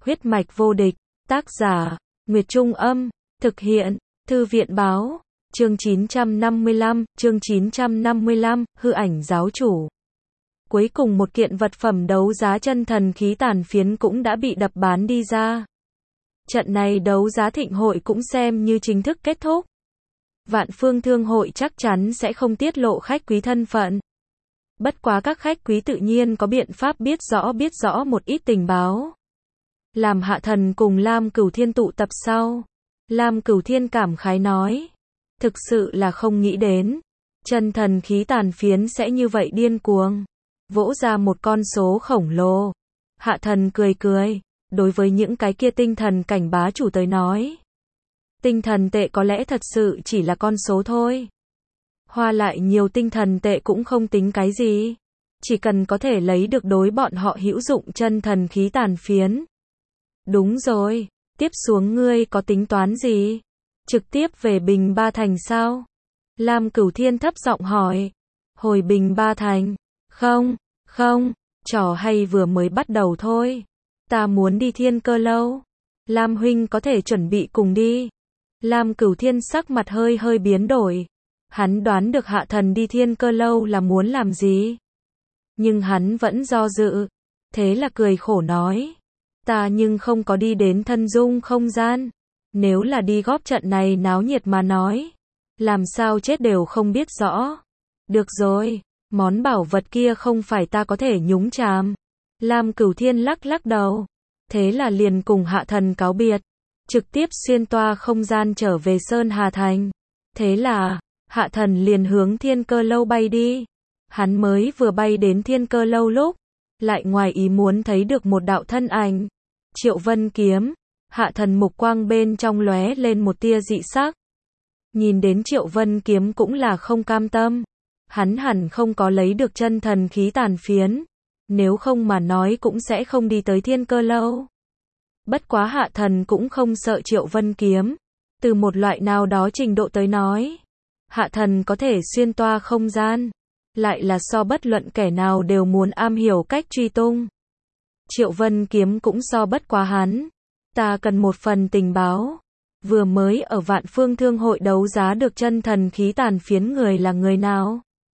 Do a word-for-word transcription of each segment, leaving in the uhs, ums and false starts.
Huyết mạch vô địch, tác giả, Nguyệt Trung Âm, thực hiện, Thư viện Báo, chương chín trăm năm mươi lăm, chương chín trăm năm mươi lăm, hư ảnh giáo chủ. Cuối cùng một kiện vật phẩm đấu giá chân thần khí tàn phiến cũng đã bị đập bán đi ra. Trận này đấu giá thịnh hội cũng xem như chính thức kết thúc. Vạn Phương Thương hội chắc chắn sẽ không tiết lộ khách quý thân phận. Bất quá các khách quý tự nhiên có biện pháp biết rõ biết rõ một ít tình báo. Làm Hạ Thần cùng Lam Cửu Thiên tụ tập sau, Lam Cửu Thiên cảm khái nói, thực sự là không nghĩ đến, chân thần khí tàn phiến sẽ như vậy điên cuồng, vỗ ra một con số khổng lồ. Hạ Thần cười cười, đối với những cái kia tinh thần cảnh bá chủ tới nói, tinh thần tệ có lẽ thật sự chỉ là con số thôi. Hoa lại nhiều tinh thần tệ cũng không tính cái gì, chỉ cần có thể lấy được đối bọn họ hữu dụng chân thần khí tàn phiến. Đúng rồi, tiếp xuống ngươi có tính toán gì? Trực tiếp về Bình Ba Thành sao? Lam Cửu Thiên thấp giọng hỏi. Hồi Bình Ba Thành? Không, không, trò hay vừa mới bắt đầu thôi. Ta muốn đi Thiên Cơ Lâu. Lam huynh có thể chuẩn bị cùng đi. Lam Cửu Thiên sắc mặt hơi hơi biến đổi. Hắn đoán được Hạ Thần đi Thiên Cơ Lâu là muốn làm gì. Nhưng hắn vẫn do dự. Thế là cười khổ nói. Ta nhưng không có đi đến thân dung không gian. Nếu là đi góp trận này náo nhiệt mà nói, làm sao chết đều không biết rõ. Được rồi, món bảo vật kia không phải ta có thể nhúng chàm. Lam Cửu Thiên lắc lắc đầu. Thế là liền cùng Hạ Thần cáo biệt, trực tiếp xuyên toa không gian trở về Sơn Hà Thành. Thế là, Hạ Thần liền hướng Thiên Cơ Lâu bay đi. Hắn mới vừa bay đến Thiên Cơ Lâu lúc, lại ngoài ý muốn thấy được một đạo thân ảnh. Triệu Vân Kiếm. Hạ Thần mục quang bên trong lóe lên một tia dị sắc. Nhìn đến Triệu Vân Kiếm cũng là không cam tâm. Hắn hẳn không có lấy được chân thần khí tàn phiến. Nếu không mà nói cũng sẽ không đi tới Thiên Cơ Lâu. Bất quá Hạ Thần cũng không sợ Triệu Vân Kiếm. Từ một loại nào đó trình độ tới nói, Hạ Thần có thể xuyên toa không gian, lại là so bất luận kẻ nào đều muốn am hiểu cách truy tung. Triệu Vân Kiếm cũng so bất quá hắn. Ta cần một phần tình báo. Vừa mới ở Vạn Phương Thương hội đấu giá được chân thần khí tàn phiến người là người nào?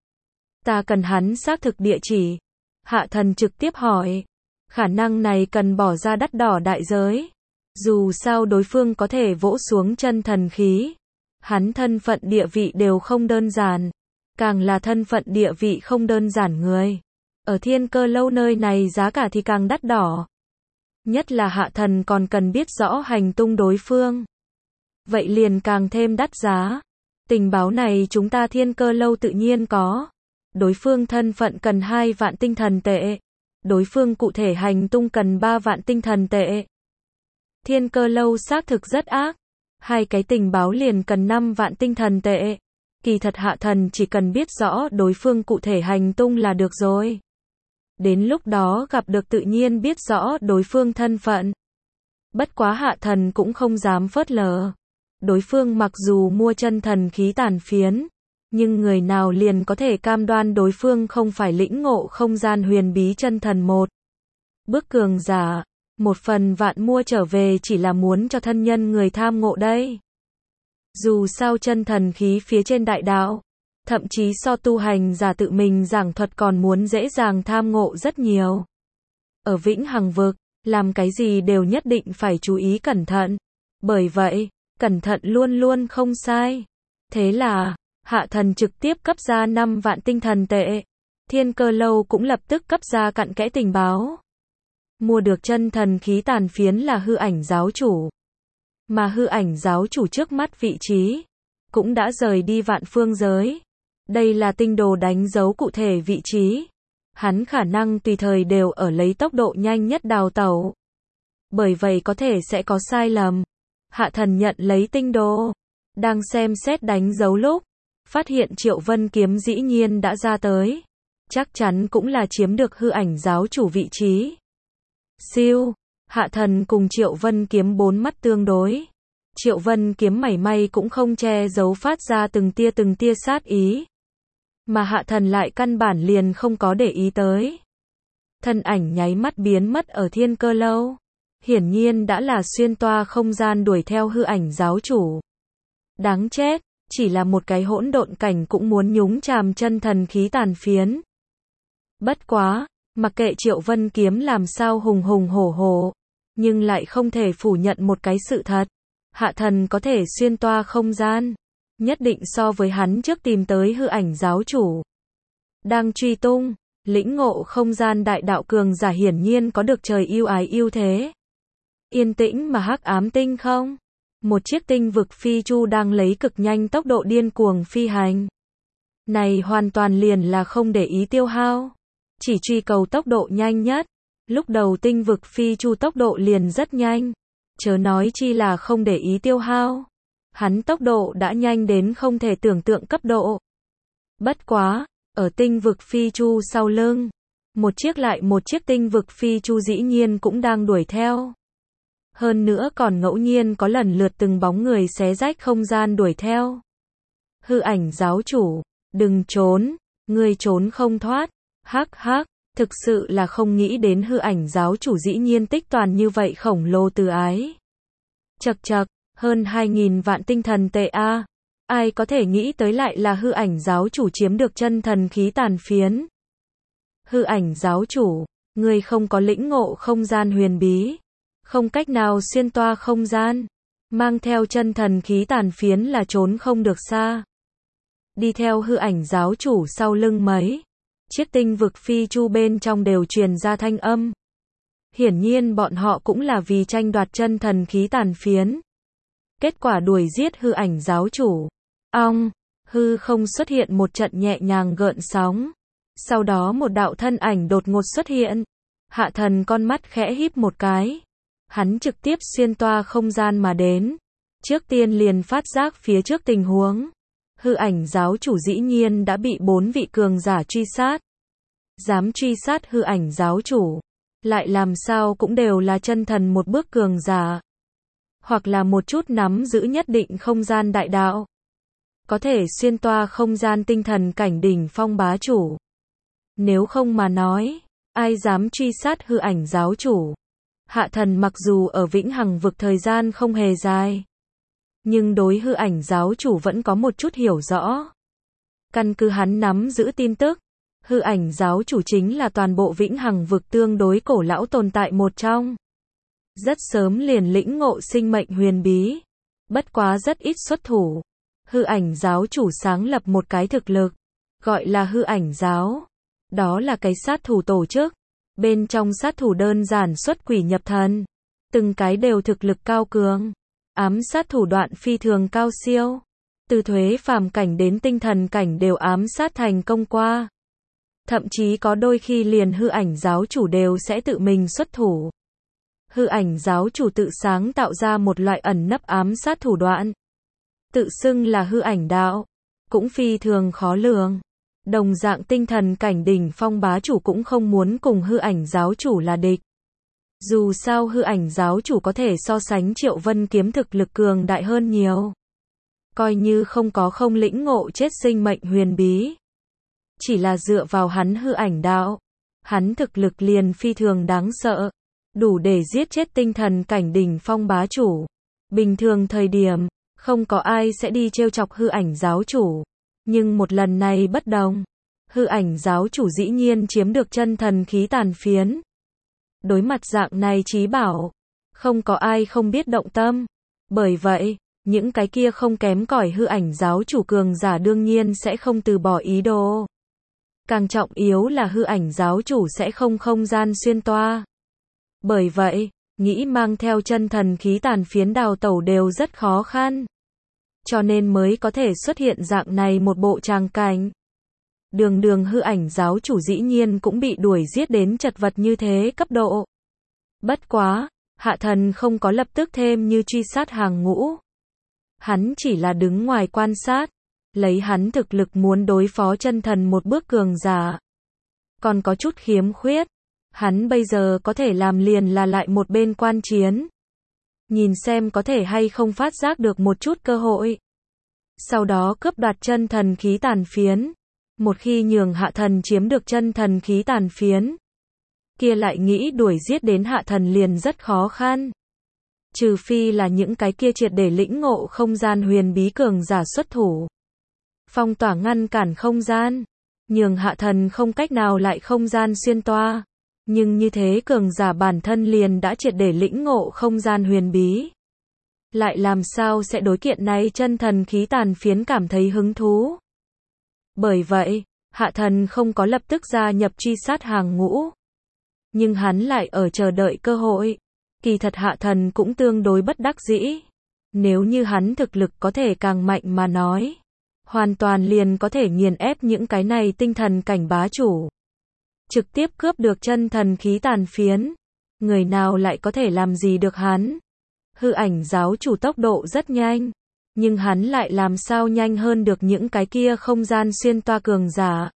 Ta cần hắn xác thực địa chỉ. Hạ Thần trực tiếp hỏi. Khả năng này cần bỏ ra đắt đỏ đại giới. Dù sao đối phương có thể vỗ xuống chân thần khí. Hắn thân phận địa vị đều không đơn giản. Càng là thân phận địa vị không đơn giản người. Ở Thiên Cơ Lâu nơi này giá cả thì càng đắt đỏ. Nhất là Hạ Thần còn cần biết rõ hành tung đối phương. Vậy liền càng thêm đắt giá. Tình báo này chúng ta Thiên Cơ Lâu tự nhiên có. Đối phương thân phận cần hai vạn tinh thần tệ. Đối phương cụ thể hành tung cần ba vạn tinh thần tệ. Thiên Cơ Lâu xác thực rất ác. Hai cái tình báo liền cần năm vạn tinh thần tệ. Kỳ thật Hạ Thần chỉ cần biết rõ đối phương cụ thể hành tung là được rồi. Đến lúc đó gặp được tự nhiên biết rõ đối phương thân phận. Bất quá Hạ Thần cũng không dám phớt lờ. Đối phương mặc dù mua chân thần khí tàn phiến, nhưng người nào liền có thể cam đoan đối phương không phải lĩnh ngộ không gian huyền bí chân thần một bước cường giả. Một phần vạn mua trở về chỉ là muốn cho thân nhân người tham ngộ đây. Dù sao chân thần khí phía trên đại đạo, thậm chí so tu hành giả tự mình giảng thuật còn muốn dễ dàng tham ngộ rất nhiều. Ở Vĩnh Hằng vực, làm cái gì đều nhất định phải chú ý cẩn thận. Bởi vậy, cẩn thận luôn luôn không sai. Thế là, Hạ Thần trực tiếp cấp ra năm vạn tinh thần tệ. Thiên Cơ Lâu cũng lập tức cấp ra cặn kẽ tình báo. Mua được chân thần khí tàn phiến là hư ảnh giáo chủ. Mà hư ảnh giáo chủ trước mắt vị trí, cũng đã rời đi Vạn Phương giới. Đây là tinh đồ đánh dấu cụ thể vị trí. Hắn khả năng tùy thời đều ở lấy tốc độ nhanh nhất đào tẩu. Bởi vậy có thể sẽ có sai lầm. Hạ Thần nhận lấy tinh đồ. Đang xem xét đánh dấu lúc, phát hiện Triệu Vân Kiếm dĩ nhiên đã ra tới. Chắc chắn cũng là chiếm được hư ảnh giáo chủ vị trí. Siêu, Hạ Thần cùng Triệu Vân Kiếm bốn mắt tương đối. Triệu Vân Kiếm mảy may cũng không che giấu phát ra từng tia từng tia sát ý. Mà Hạ Thần lại căn bản liền không có để ý tới. Thân ảnh nháy mắt biến mất ở Thiên Cơ Lâu. hiển nhiên đã là xuyên toa không gian đuổi theo hư ảnh giáo chủ. Đáng chết, chỉ là một cái hỗn độn cảnh cũng muốn nhúng chàm chân thần khí tàn phiến. Bất quá, mặc kệ Triệu Vân Kiếm làm sao hùng hùng hổ hổ, nhưng lại không thể phủ nhận một cái sự thật. Hạ thần có thể xuyên toa không gian, nhất định so với hắn trước tìm tới hư ảnh giáo chủ. Đang truy tung, lĩnh ngộ không gian đại đạo cường giả hiển nhiên có được trời yêu ái ưu thế. Yên tĩnh mà hắc ám tinh không. Một chiếc tinh vực phi chu đang lấy cực nhanh tốc độ điên cuồng phi hành. Này hoàn toàn liền là không để ý tiêu hao. Chỉ truy cầu tốc độ nhanh nhất. Lúc đầu tinh vực phi chu tốc độ liền rất nhanh. Chớ nói chi là không để ý tiêu hao. Hắn tốc độ đã nhanh đến không thể tưởng tượng cấp độ. Bất quá, ở tinh vực phi chu sau lưng, một chiếc lại một chiếc tinh vực phi chu dĩ nhiên cũng đang đuổi theo. Hơn nữa còn ngẫu nhiên có lần lượt từng bóng người xé rách không gian đuổi theo. Hư ảnh giáo chủ, đừng trốn, ngươi trốn không thoát. Hắc hắc, thực sự là không nghĩ đến hư ảnh giáo chủ dĩ nhiên tích toàn như vậy khổng lồ từ ái. Chậc chậc, hơn hai nghìn vạn tinh thần tệ a. Ai có thể nghĩ tới lại là hư ảnh giáo chủ chiếm được chân thần khí tàn phiến. Hư ảnh giáo chủ, ngươi không có lĩnh ngộ không gian huyền bí, không cách nào xuyên toa không gian, mang theo chân thần khí tàn phiến là trốn không được xa. Đi theo hư ảnh giáo chủ sau lưng mấy chiếc tinh vực phi chu bên trong đều truyền ra thanh âm. Hiển nhiên bọn họ cũng là vì tranh đoạt chân thần khí tàn phiến. Kết quả đuổi giết hư ảnh giáo chủ. Ong, hư không xuất hiện một trận nhẹ nhàng gợn sóng. Sau đó một đạo thân ảnh đột ngột xuất hiện. Hạ thần con mắt khẽ híp một cái. Hắn trực tiếp xuyên toa không gian mà đến. Trước tiên liền phát giác phía trước tình huống. Hư ảnh giáo chủ dĩ nhiên đã bị bốn vị cường giả truy sát. Dám truy sát hư ảnh giáo chủ, lại làm sao cũng đều là chân thần một bước cường giả. Hoặc là một chút nắm giữ nhất định không gian đại đạo. Có thể xuyên toa không gian tinh thần cảnh đỉnh phong bá chủ. Nếu không mà nói, ai dám truy sát hư ảnh giáo chủ. Hạ thần mặc dù ở vĩnh hằng vực thời gian không hề dài, nhưng đối hư ảnh giáo chủ vẫn có một chút hiểu rõ. Căn cứ hắn nắm giữ tin tức, hư ảnh giáo chủ chính là toàn bộ vĩnh hằng vực tương đối cổ lão tồn tại một trong. Rất sớm liền lĩnh ngộ sinh mệnh huyền bí, bất quá rất ít xuất thủ. Hư ảnh giáo chủ sáng lập một cái thực lực, gọi là hư ảnh giáo. Đó là cái sát thủ tổ chức, bên trong sát thủ đơn giản xuất quỷ nhập thần, từng cái đều thực lực cao cường, ám sát thủ đoạn phi thường cao siêu, từ thuế phàm cảnh đến tinh thần cảnh đều ám sát thành công qua. Thậm chí có đôi khi liền hư ảnh giáo chủ đều sẽ tự mình xuất thủ. Hư ảnh giáo chủ tự sáng tạo ra một loại ẩn nấp ám sát thủ đoạn, tự xưng là hư ảnh đạo, cũng phi thường khó lường. Đồng dạng tinh thần cảnh đỉnh phong bá chủ cũng không muốn cùng hư ảnh giáo chủ là địch. Dù sao hư ảnh giáo chủ có thể so sánh Triệu Vân Kiếm thực lực cường đại hơn nhiều. Coi như không có không lĩnh ngộ chết sinh mệnh huyền bí. Chỉ là dựa vào hắn hư ảnh đạo, hắn thực lực liền phi thường đáng sợ, đủ để giết chết tinh thần cảnh đỉnh phong bá chủ. Bình thường thời điểm, không có ai sẽ đi trêu chọc hư ảnh giáo chủ. Nhưng một lần này bất đồng. Hư ảnh giáo chủ dĩ nhiên chiếm được chân thần khí tàn phiến. Đối mặt dạng này chí bảo, không có ai không biết động tâm. Bởi vậy, những cái kia không kém cỏi hư ảnh giáo chủ cường giả đương nhiên sẽ không từ bỏ ý đồ. Càng trọng yếu là hư ảnh giáo chủ sẽ không không gian xuyên toa. Bởi vậy, nghĩ mang theo chân thần khí tàn phiến đào tẩu đều rất khó khăn. Cho nên mới có thể xuất hiện dạng này một bộ tràng cảnh. Đường đường hư ảnh giáo chủ dĩ nhiên cũng bị đuổi giết đến chật vật như thế cấp độ. Bất quá, hạ thần không có lập tức thêm như truy sát hàng ngũ. Hắn chỉ là đứng ngoài quan sát, lấy hắn thực lực muốn đối phó chân thần một bước cường giả. Còn có chút khiếm khuyết, hắn bây giờ có thể làm liền là lại một bên quan chiến. Nhìn xem có thể hay không phát giác được một chút cơ hội. Sau đó cướp đoạt chân thần khí tàn phiến. Một khi nhường hạ thần chiếm được chân thần khí tàn phiến, kia lại nghĩ đuổi giết đến hạ thần liền rất khó khăn. Trừ phi là những cái kia triệt để lĩnh ngộ không gian huyền bí cường giả xuất thủ. Phong tỏa ngăn cản không gian, nhường hạ thần không cách nào lại không gian xuyên toa. Nhưng như thế cường giả bản thân liền đã triệt để lĩnh ngộ không gian huyền bí. Lại làm sao sẽ đối kiện này chân thần khí tàn phiến cảm thấy hứng thú. Bởi vậy, hạ thần không có lập tức gia nhập truy sát hàng ngũ. Nhưng hắn lại ở chờ đợi cơ hội. Kỳ thật hạ thần cũng tương đối bất đắc dĩ. Nếu như hắn thực lực có thể càng mạnh mà nói, hoàn toàn liền có thể nghiền ép những cái này tinh thần cảnh bá chủ. Trực tiếp cướp được chân thần khí tàn phiến. Người nào lại có thể làm gì được hắn? Hư ảnh giáo chủ tốc độ rất nhanh. Nhưng hắn lại làm sao nhanh hơn được những cái kia không gian xuyên toa cường giả.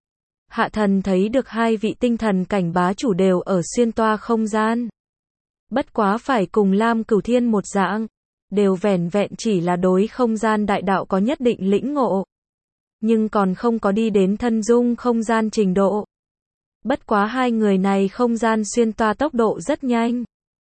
Hạ thần thấy được hai vị tinh thần cảnh bá chủ đều ở xuyên toa không gian. Bất quá phải cùng Lam Cửu Thiên một dạng. Đều vẻn vẹn chỉ là đối không gian đại đạo có nhất định lĩnh ngộ. Nhưng còn không có đi đến thân dung không gian trình độ. Bất quá hai người này không gian xuyên toa tốc độ rất nhanh.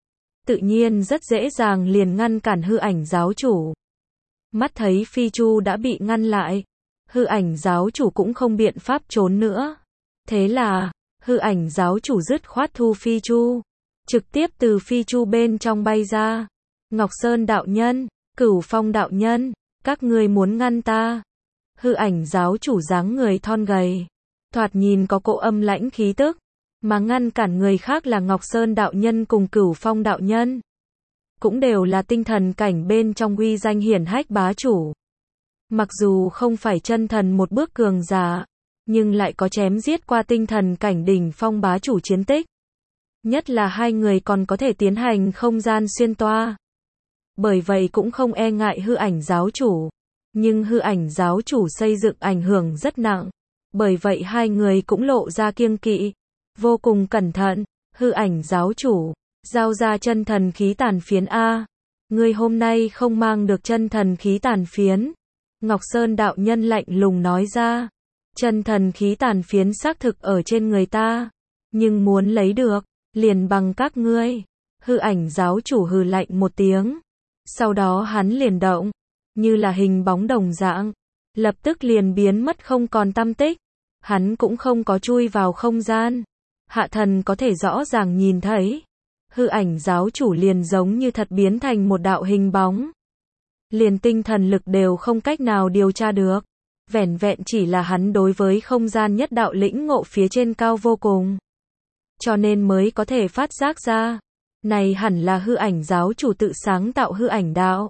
Tự nhiên rất dễ dàng liền ngăn cản hư ảnh giáo chủ. Mắt thấy Phi Chu đã bị ngăn lại. Hư ảnh giáo chủ cũng không biện pháp trốn nữa. Thế là, hư ảnh giáo chủ dứt khoát thu Phi Chu. Trực tiếp từ Phi Chu bên trong bay ra. Ngọc Sơn đạo nhân, Cửu Phong đạo nhân, các ngươi muốn ngăn ta. Hư ảnh giáo chủ dáng người thon gầy. Thoạt nhìn có cỗ âm lãnh khí tức. Mà ngăn cản người khác là Ngọc Sơn đạo nhân cùng Cửu Phong đạo nhân. Cũng đều là tinh thần cảnh bên trong uy danh hiển hách bá chủ. Mặc dù không phải chân thần một bước cường giả, nhưng lại có chém giết qua tinh thần cảnh đỉnh phong bá chủ chiến tích. Nhất là hai người còn có thể tiến hành không gian xuyên toa. Bởi vậy cũng không e ngại hư ảnh giáo chủ. Nhưng hư ảnh giáo chủ xây dựng ảnh hưởng rất nặng. Bởi vậy hai người cũng lộ ra kiêng kỵ. Vô cùng cẩn thận. Hư ảnh giáo chủ, giao ra chân thần khí tàn phiến A. Ngươi hôm nay không mang được chân thần khí tàn phiến. Ngọc Sơn đạo nhân lạnh lùng nói ra. Chân thần khí tàn phiến xác thực ở trên người ta. Nhưng muốn lấy được, liền bằng các ngươi. Hư ảnh giáo chủ hừ lạnh một tiếng. Sau đó hắn liền động, như là hình bóng đồng dạng. Lập tức liền biến mất không còn tăm tích. Hắn cũng không có chui vào không gian. Hạ thần có thể rõ ràng nhìn thấy. Hư ảnh giáo chủ liền giống như thật biến thành một đạo hình bóng. Liền tinh thần lực đều không cách nào điều tra được. Vẻn vẹn chỉ là hắn đối với không gian nhất đạo lĩnh ngộ phía trên cao vô cùng. Cho nên mới có thể phát giác ra. Này hẳn là hư ảnh giáo chủ tự sáng tạo hư ảnh đạo.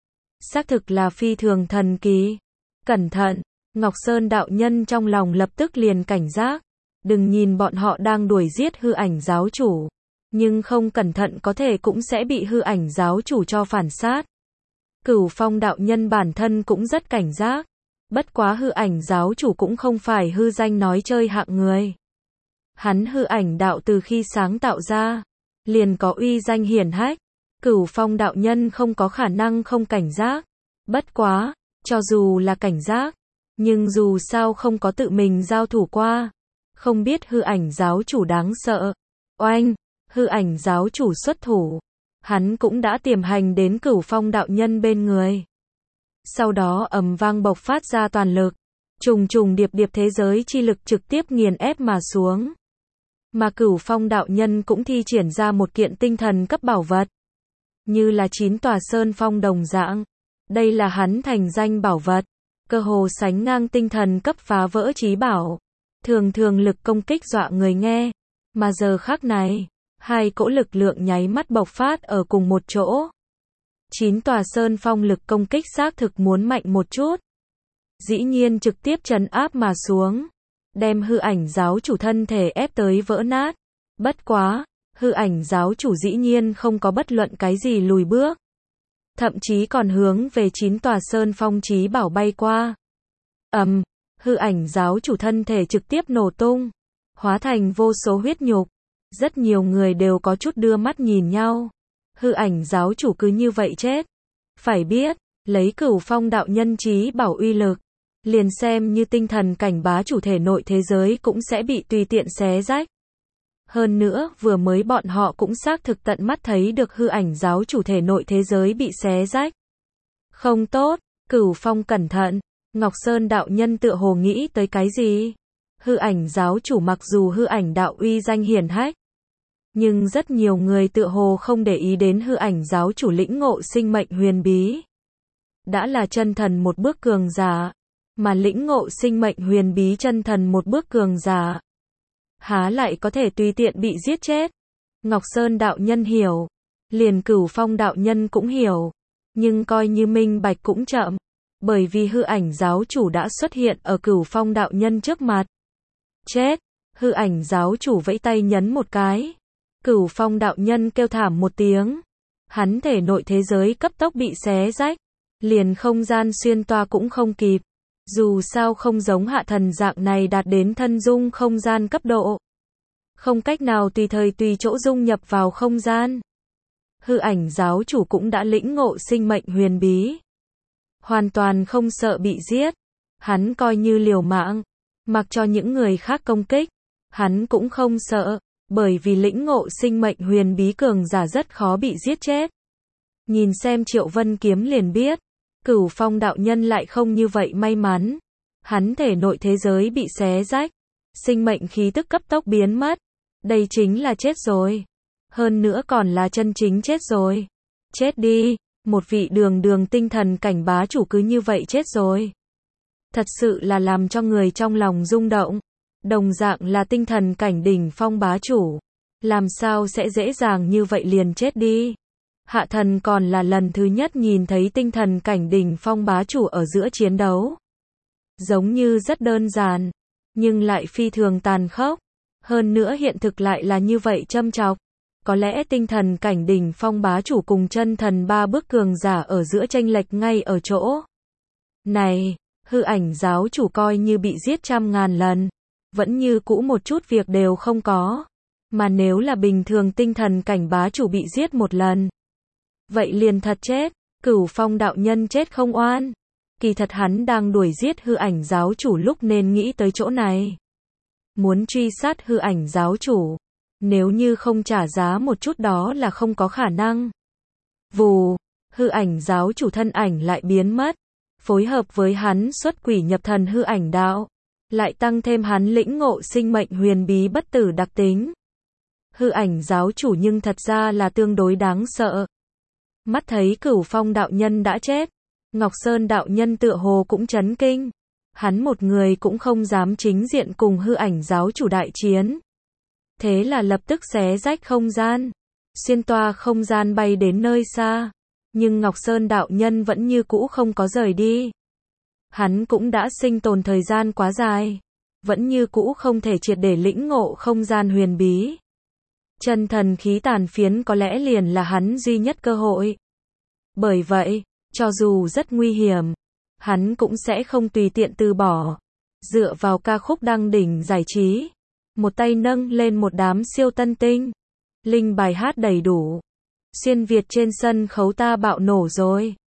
Xác thực là phi thường thần kỳ. Cẩn thận, Ngọc Sơn đạo nhân trong lòng lập tức liền cảnh giác. Đừng nhìn bọn họ đang đuổi giết hư ảnh giáo chủ. Nhưng không cẩn thận có thể cũng sẽ bị hư ảnh giáo chủ cho phản sát. Cửu Phong đạo nhân bản thân cũng rất cảnh giác. Bất quá hư ảnh giáo chủ cũng không phải hư danh nói chơi hạng người. Hắn hư ảnh đạo từ khi sáng tạo ra, liền có uy danh hiển hách. Cửu Phong đạo nhân không có khả năng không cảnh giác. Bất quá, cho dù là cảnh giác, nhưng dù sao không có tự mình giao thủ qua. Không biết hư ảnh giáo chủ đáng sợ. Oanh, hư ảnh giáo chủ xuất thủ. Hắn cũng đã tiềm hành đến Cửu Phong đạo nhân bên người. Sau đó ầm vang bộc phát ra toàn lực. Trùng trùng điệp điệp thế giới chi lực trực tiếp nghiền ép mà xuống. Mà Cửu Phong đạo nhân cũng thi triển ra một kiện tinh thần cấp bảo vật. Như là chín tòa sơn phong đồng dạng. Đây là hắn thành danh bảo vật. Cơ hồ sánh ngang tinh thần cấp phá vỡ chí bảo. Thường thường lực công kích dọa người nghe. Mà giờ khắc này, hai cỗ lực lượng nháy mắt bộc phát ở cùng một chỗ. Chín tòa sơn phong lực công kích xác thực muốn mạnh một chút. Dĩ nhiên trực tiếp trấn áp mà xuống. Đem hư ảnh giáo chủ thân thể ép tới vỡ nát. Bất quá, hư ảnh giáo chủ dĩ nhiên không có bất luận cái gì lùi bước. Thậm chí còn hướng về chín tòa sơn phong chí bảo bay qua. Ầm, hư ảnh giáo chủ thân thể trực tiếp nổ tung. Hóa thành vô số huyết nhục. Rất nhiều người đều có chút đưa mắt nhìn nhau. Hư ảnh giáo chủ cứ như vậy chết. Phải biết, lấy Cửu Phong đạo nhân chí bảo uy lực. Liền xem như tinh thần cảnh bá chủ thể nội thế giới cũng sẽ bị tùy tiện xé rách. Hơn nữa, vừa mới bọn họ cũng xác thực tận mắt thấy được hư ảnh giáo chủ thể nội thế giới bị xé rách. Không tốt, Cửu Phong cẩn thận, Ngọc Sơn đạo nhân tựa hồ nghĩ tới cái gì? Hư ảnh giáo chủ mặc dù hư ảnh đạo uy danh hiển hách, nhưng rất nhiều người tựa hồ không để ý đến hư ảnh giáo chủ lĩnh ngộ sinh mệnh huyền bí. Đã là chân thần một bước cường giả, mà lĩnh ngộ sinh mệnh huyền bí chân thần một bước cường giả, há lại có thể tùy tiện bị giết chết. Ngọc Sơn đạo nhân hiểu, liền Cửu Phong đạo nhân cũng hiểu, nhưng coi như minh bạch cũng chậm, bởi vì hư ảnh giáo chủ đã xuất hiện ở Cửu Phong đạo nhân trước mặt. Chết, hư ảnh giáo chủ vẫy tay nhấn một cái. Cửu Phong đạo nhân kêu thảm một tiếng. Hắn thể nội thế giới cấp tốc bị xé rách, liền không gian xuyên toa cũng không kịp. Dù sao không giống hạ thần dạng này đạt đến thân dung không gian cấp độ, không cách nào tùy thời tùy chỗ dung nhập vào không gian. Hư ảnh giáo chủ cũng đã lĩnh ngộ sinh mệnh huyền bí, hoàn toàn không sợ bị giết. Hắn coi như liều mạng, mặc cho những người khác công kích, hắn cũng không sợ, bởi vì lĩnh ngộ sinh mệnh huyền bí cường giả rất khó bị giết chết. Nhìn xem Triệu Vân Kiếm liền biết, Cửu Phong đạo nhân lại không như vậy may mắn. Hắn thể nội thế giới bị xé rách, sinh mệnh khí tức cấp tốc biến mất. Đây chính là chết rồi. Hơn nữa còn là chân chính chết rồi. Chết đi, một vị đường đường tinh thần cảnh bá chủ cứ như vậy chết rồi. Thật sự là làm cho người trong lòng rung động. Đồng dạng là tinh thần cảnh đỉnh phong bá chủ, làm sao sẽ dễ dàng như vậy liền chết đi. Hạ thần còn là lần thứ nhất nhìn thấy tinh thần cảnh đỉnh phong bá chủ ở giữa chiến đấu. Giống như rất đơn giản, nhưng lại phi thường tàn khốc. Hơn nữa hiện thực lại là như vậy châm chọc. Có lẽ tinh thần cảnh đỉnh phong bá chủ cùng chân thần ba bước cường giả ở giữa chênh lệch ngay ở chỗ này. Hư ảnh giáo chủ coi như bị giết trăm ngàn lần, vẫn như cũ một chút việc đều không có. Mà nếu là bình thường tinh thần cảnh bá chủ bị giết một lần, vậy liền thật chết. Cửu Phong đạo nhân chết không oan. Kỳ thật hắn đang đuổi giết hư ảnh giáo chủ lúc nên nghĩ tới chỗ này. Muốn truy sát hư ảnh giáo chủ, nếu như không trả giá một chút đó là không có khả năng. Vù, hư ảnh giáo chủ thân ảnh lại biến mất. Phối hợp với hắn xuất quỷ nhập thần hư ảnh đạo, lại tăng thêm hắn lĩnh ngộ sinh mệnh huyền bí bất tử đặc tính. Hư ảnh giáo chủ nhưng thật ra là tương đối đáng sợ. Mắt thấy Cửu Phong đạo nhân đã chết, Ngọc Sơn đạo nhân tựa hồ cũng chấn kinh. Hắn một người cũng không dám chính diện cùng hư ảnh giáo chủ đại chiến. Thế là lập tức xé rách không gian, xuyên toa không gian bay đến nơi xa. Nhưng Ngọc Sơn đạo nhân vẫn như cũ không có rời đi. Hắn cũng đã sinh tồn thời gian quá dài, vẫn như cũ không thể triệt để lĩnh ngộ không gian huyền bí. Chân thần khí tàn phiến có lẽ liền là hắn duy nhất cơ hội. Bởi vậy, cho dù rất nguy hiểm, hắn cũng sẽ không tùy tiện từ bỏ. Dựa vào ca khúc đăng đỉnh giải trí, một tay nâng lên một đám siêu tân tinh, linh bài hát đầy đủ. Xuyên Việt trên sân khấu ta bạo nổ rồi.